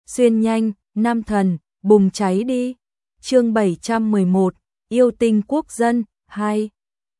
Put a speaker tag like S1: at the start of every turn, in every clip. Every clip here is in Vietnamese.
S1: xuyên nhanh, nam thần, bùng cháy đi. Chương 711, yêu tinh quốc dân 2.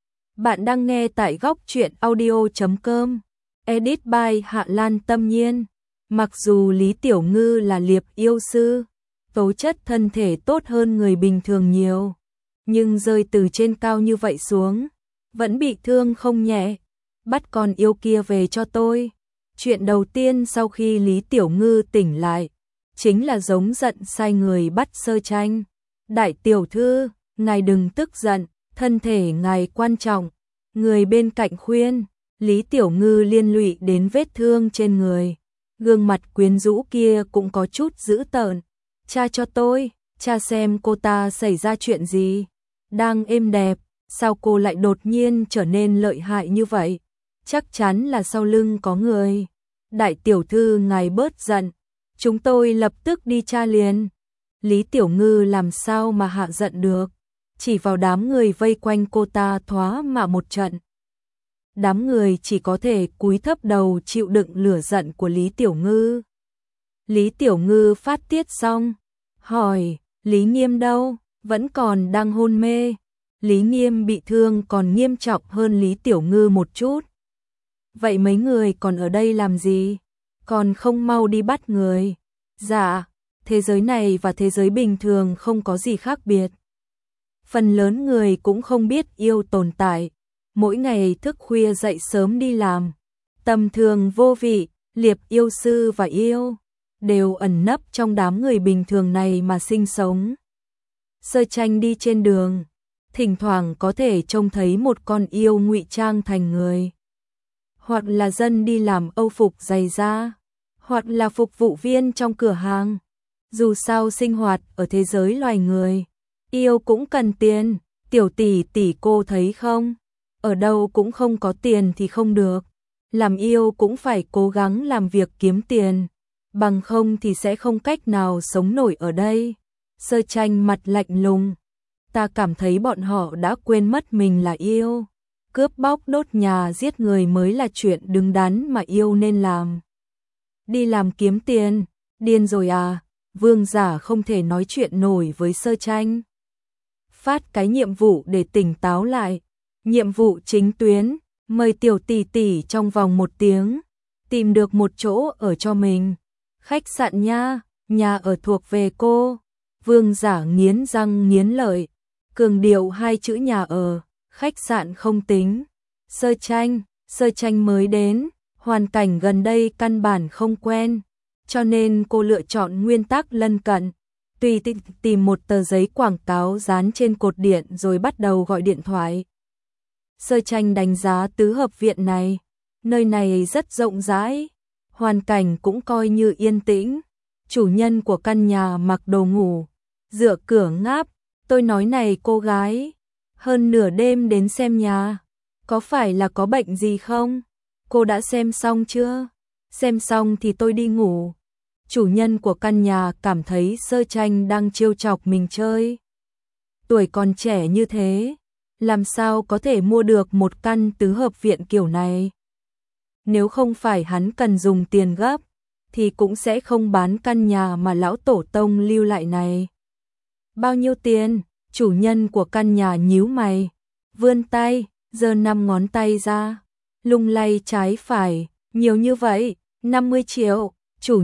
S1: Bạn đang nghe tại góc truyện audio.com. Edit by Hạ Lan Tâm Nhiên. Mặc dù Lý Tiểu Ngư là liệp yêu sư, tố chất thân thể tốt hơn người bình thường nhiều, nhưng rơi từ trên cao như vậy xuống, vẫn bị thương không nhẹ. Bắt con yêu kia về cho tôi. Chuyện đầu tiên sau khi Lý Tiểu Ngư tỉnh lại, chính là giống giận sai người bắt Sơ Tranh. Đại tiểu thư, ngài đừng tức giận, thân thể ngài quan trọng. Người bên cạnh khuyên, Lý Tiểu Ngư liên lụy đến vết thương trên người. Gương mặt quyến rũ kia cũng có chút dữ tợn. Cha cho tôi, cha xem cô ta xảy ra chuyện gì. Đang êm đẹp, sao cô lại đột nhiên trở nên lợi hại như vậy? Chắc chắn là sau lưng có người. Đại tiểu thư ngài bớt giận, chúng tôi lập tức đi tra liền. Lý Tiểu Ngư làm sao mà hạ giận được, chỉ vào đám người vây quanh cô ta thoá mà một trận. Đám người chỉ có thể cúi thấp đầu chịu đựng lửa giận của Lý Tiểu Ngư. Lý Tiểu Ngư phát tiết xong, hỏi, Lý Nghiêm đâu, vẫn còn đang hôn mê. Lý Nghiêm bị thương còn nghiêm trọng hơn Lý Tiểu Ngư một chút. Vậy mấy người còn ở đây làm gì? Còn không mau đi bắt người. Dạ, thế giới này và thế giới bình thường không có gì khác biệt. Phần lớn người cũng không biết yêu tồn tại, mỗi ngày thức khuya dậy sớm đi làm. Tầm thường vô vị, liệp yêu sư và yêu đều ẩn nấp trong đám người bình thường này mà sinh sống. Sơ Tranh đi trên đường, thỉnh thoảng có thể trông thấy một con yêu ngụy trang thành người, hoặc là dân đi làm âu phục giày da, hoặc là phục vụ viên trong cửa hàng. Dù sao sinh hoạt ở thế giới loài người, yêu cũng cần tiền. Tiểu tỷ tỷ cô thấy không? Ở đâu cũng không có tiền thì không được. Làm yêu cũng phải cố gắng làm việc kiếm tiền, bằng không thì sẽ không cách nào sống nổi ở đây. Sơ Tranh mặt lạnh lùng. Ta cảm thấy bọn họ đã quên mất mình là yêu. Cướp bóc đốt nhà giết người mới là chuyện đứng đắn mà yêu nên làm. Đi làm kiếm tiền, điên rồi à? Vương giả không thể nói chuyện nổi với Sơ Tranh. Phát cái nhiệm vụ để tỉnh táo lại. Nhiệm vụ chính tuyến, mời tiểu tỷ tỷ trong vòng 1 tiếng, tìm được một chỗ ở cho mình. Khách sạn nha, nhà ở thuộc về cô. Vương giả nghiến răng nghiến lợi, cường điệu 2 chữ nhà ở, khách sạn không tính. Sơ Tranh mới đến, hoàn cảnh gần đây căn bản không quen, cho nên cô lựa chọn nguyên tắc lân cận. Tùy tìm một tờ giấy quảng cáo dán trên cột điện rồi bắt đầu gọi điện thoại. Sơ Tranh đánh giá tứ hợp viện này, nơi này rất rộng rãi, hoàn cảnh cũng coi như yên tĩnh. Chủ nhân của căn nhà mặc đồ ngủ, dựa cửa ngáp. Tôi nói này cô gái, hơn nửa đêm đến xem nhà, có phải là có bệnh gì không? Cô đã xem xong chưa? Xem xong thì tôi đi ngủ. Chủ nhân của căn nhà cảm thấy Sơ Tranh đang trêu chọc mình chơi. Tuổi còn trẻ như thế, làm sao có thể mua được một căn tứ hợp viện kiểu này? Nếu không phải hắn cần dùng tiền gấp, thì cũng sẽ không bán căn nhà mà lão tổ tông lưu lại này. Bao nhiêu tiền? Chủ nhân của căn nhà nhíu mày, vươn tay, giơ 5 ngón tay ra, lung lay trái phải. Nhiều như vậy, 50 triệu. Chủ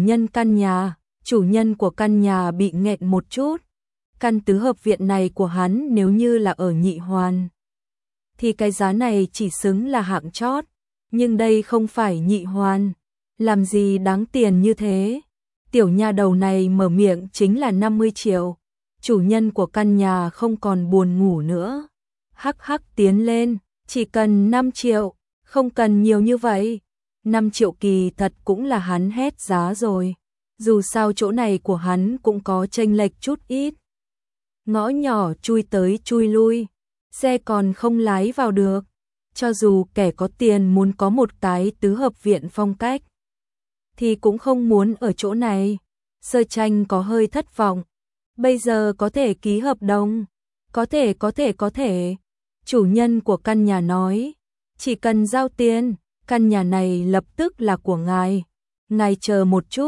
S1: nhân của căn nhà bị nghẹn một chút. Căn tứ hợp viện này của hắn nếu như là ở Nhị Hoàn, thì cái giá này chỉ xứng là hạng chót. Nhưng đây không phải Nhị Hoàn, làm gì đáng tiền như thế? Tiểu nha đầu này mở miệng chính là 50 triệu. Chủ nhân của căn nhà không còn buồn ngủ nữa. Hắc hắc tiến lên, chỉ cần 5 triệu, không cần nhiều như vậy. 5 triệu kỳ thật cũng là hắn hét giá rồi. Dù sao chỗ này của hắn cũng có chênh lệch chút ít. Ngõ nhỏ chui tới chui lui, xe còn không lái vào được. Cho dù kẻ có tiền muốn có một cái tứ hợp viện phong cách, thì cũng không muốn ở chỗ này. Sơ Tranh có hơi thất vọng. Bây giờ có thể ký hợp đồng. Có thể. Chủ nhân của căn nhà nói, chỉ cần giao tiền, căn nhà này lập tức là của ngài. Ngài chờ một chút.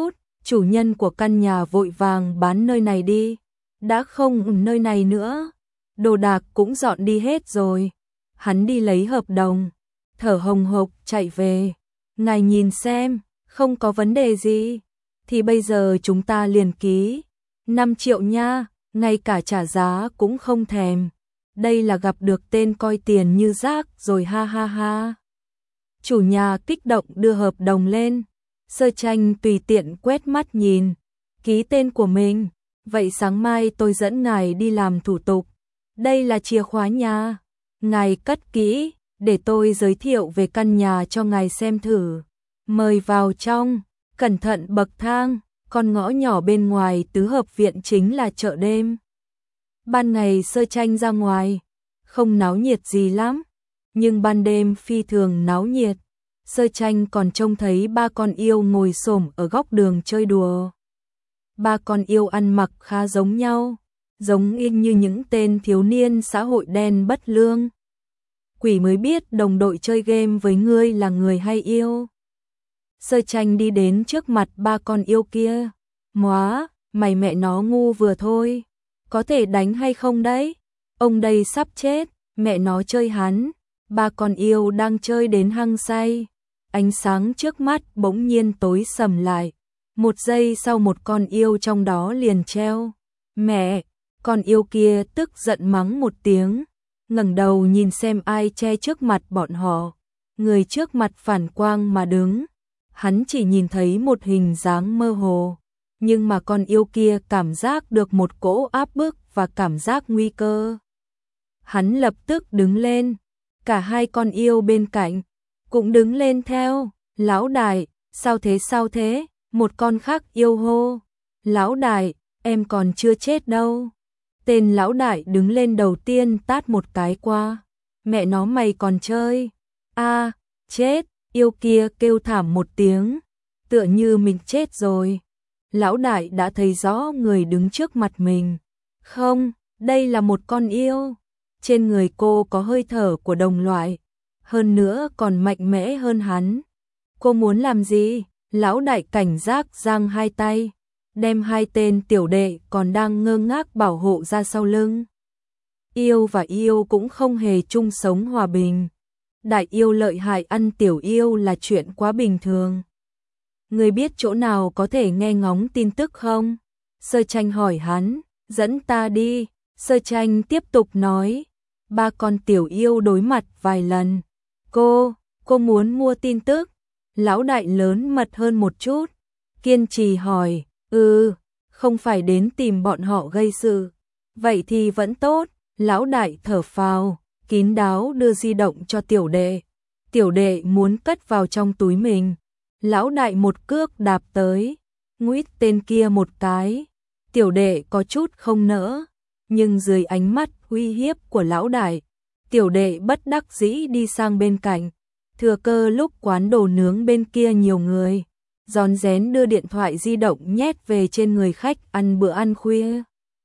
S1: Chủ nhân của căn nhà vội vàng bán nơi này đi, đã không nơi này nữa, đồ đạc cũng dọn đi hết rồi. Hắn đi lấy hợp đồng, thở hồng hộc chạy về. Ngài nhìn xem, không có vấn đề gì, thì bây giờ chúng ta liền ký. 5 triệu nha, ngay cả trả giá cũng không thèm. Đây là gặp được tên coi tiền như rác rồi ha ha ha. Chủ nhà kích động đưa hợp đồng lên. Sơ Tranh tùy tiện quét mắt nhìn, ký tên của mình. Vậy sáng mai tôi dẫn ngài đi làm thủ tục. Đây là chìa khóa nhà, ngài cất kỹ, để tôi giới thiệu về căn nhà cho ngài xem thử. Mời vào trong, cẩn thận bậc thang, con ngõ nhỏ bên ngoài tứ hợp viện chính là chợ đêm. Ban ngày Sơ Tranh ra ngoài, không náo nhiệt gì lắm, nhưng ban đêm phi thường náo nhiệt. Sơ Tranh còn trông thấy 3 con yêu ngồi xổm ở góc đường chơi đùa. 3 con yêu ăn mặc khá giống nhau, giống y như những tên thiếu niên xã hội đen bất lương. Quỷ mới biết đồng đội chơi game với ngươi là người hay yêu. Sơ Tranh đi đến trước mặt 3 con yêu kia. Móa, mày mẹ nó ngu vừa thôi. Có thể đánh hay không đấy? Ông đây sắp chết, mẹ nó chơi hắn. 3 con yêu đang chơi đến hăng say. Ánh sáng trước mắt bỗng nhiên tối sầm lại. Một giây sau một con yêu trong đó liền treo. Mẹ, con yêu kia tức giận mắng một tiếng. Ngẩng đầu nhìn xem ai che trước mặt bọn họ. Người trước mặt phản quang mà đứng. Hắn chỉ nhìn thấy một hình dáng mơ hồ. Nhưng mà con yêu kia cảm giác được một cỗ áp bức và cảm giác nguy cơ. Hắn lập tức đứng lên. Cả 2 con yêu bên cạnh cũng đứng lên theo. Lão đại, sao thế? Một con khác yêu hô. Lão đại, em còn chưa chết đâu. Tên lão đại đứng lên đầu tiên tát một cái qua. Mẹ nó mày còn chơi. A, chết, yêu kia kêu thảm một tiếng. Tựa như mình chết rồi. Lão đại đã thấy rõ người đứng trước mặt mình. Không, đây là một con yêu. Trên người cô có hơi thở của đồng loại. Hơn nữa còn mạnh mẽ hơn hắn. Cô muốn làm gì? Lão đại cảnh giác giang 2 tay. Đem 2 tên tiểu đệ còn đang ngơ ngác bảo hộ ra sau lưng. Yêu và yêu cũng không hề chung sống hòa bình. Đại yêu lợi hại ăn tiểu yêu là chuyện quá bình thường. Người biết chỗ nào có thể nghe ngóng tin tức không? Sơ Tranh hỏi hắn. Dẫn ta đi. Sơ Tranh tiếp tục nói. 3 con tiểu yêu đối mặt vài lần. Cô muốn mua tin tức. Lão đại lớn mật hơn một chút. Kiên trì hỏi. Không phải đến tìm bọn họ gây sự. Vậy thì vẫn tốt. Lão đại thở phào, kín đáo đưa di động cho tiểu đệ. Tiểu đệ muốn cất vào trong túi mình. Lão đại một cước đạp tới, nguýt tên kia một cái. Tiểu đệ có chút không nỡ, nhưng dưới ánh mắt uy hiếp của lão đại, tiểu đệ bất đắc dĩ đi sang bên cạnh. Thừa cơ lúc quán đồ nướng bên kia nhiều người, rón rén đưa điện thoại di động nhét về trên người khách ăn bữa ăn khuya.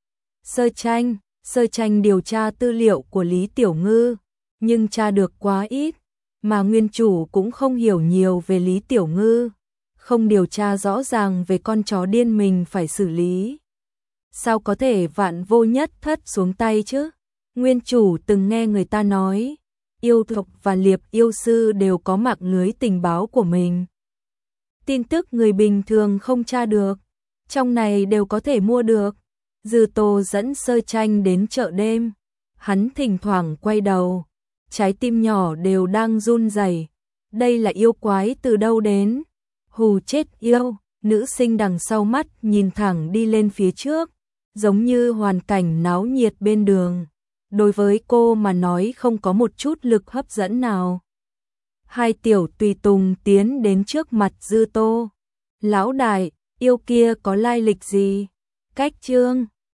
S1: Sơ Tranh điều tra tư liệu của Lý Tiểu Ngư, nhưng tra được quá ít, mà nguyên chủ cũng không hiểu nhiều về Lý Tiểu Ngư, không điều tra rõ ràng về con chó điên mình phải xử lý. Sao có thể vạn vô nhất thất xuống tay chứ? Nguyên chủ từng nghe người ta nói, yêu tộc và liệp yêu sư đều có mạng lưới tình báo của mình. Tin tức người bình thường không tra được, trong này đều có thể mua được. Dư Tô dẫn Sơ Tranh đến chợ đêm, hắn thỉnh thoảng quay đầu, trái tim nhỏ đều đang run rẩy. Đây là yêu quái từ đâu đến? Hù chết yêu, nữ sinh đằng sau mắt nhìn thẳng đi lên phía trước, giống như hoàn cảnh náo nhiệt bên đường. Đối với cô mà nói không có một chút lực hấp dẫn nào. 2 tiểu tùy tùng tiến đến trước mặt Dư Tô. Lão đại, yêu kia có lai lịch gì? Cách Trương,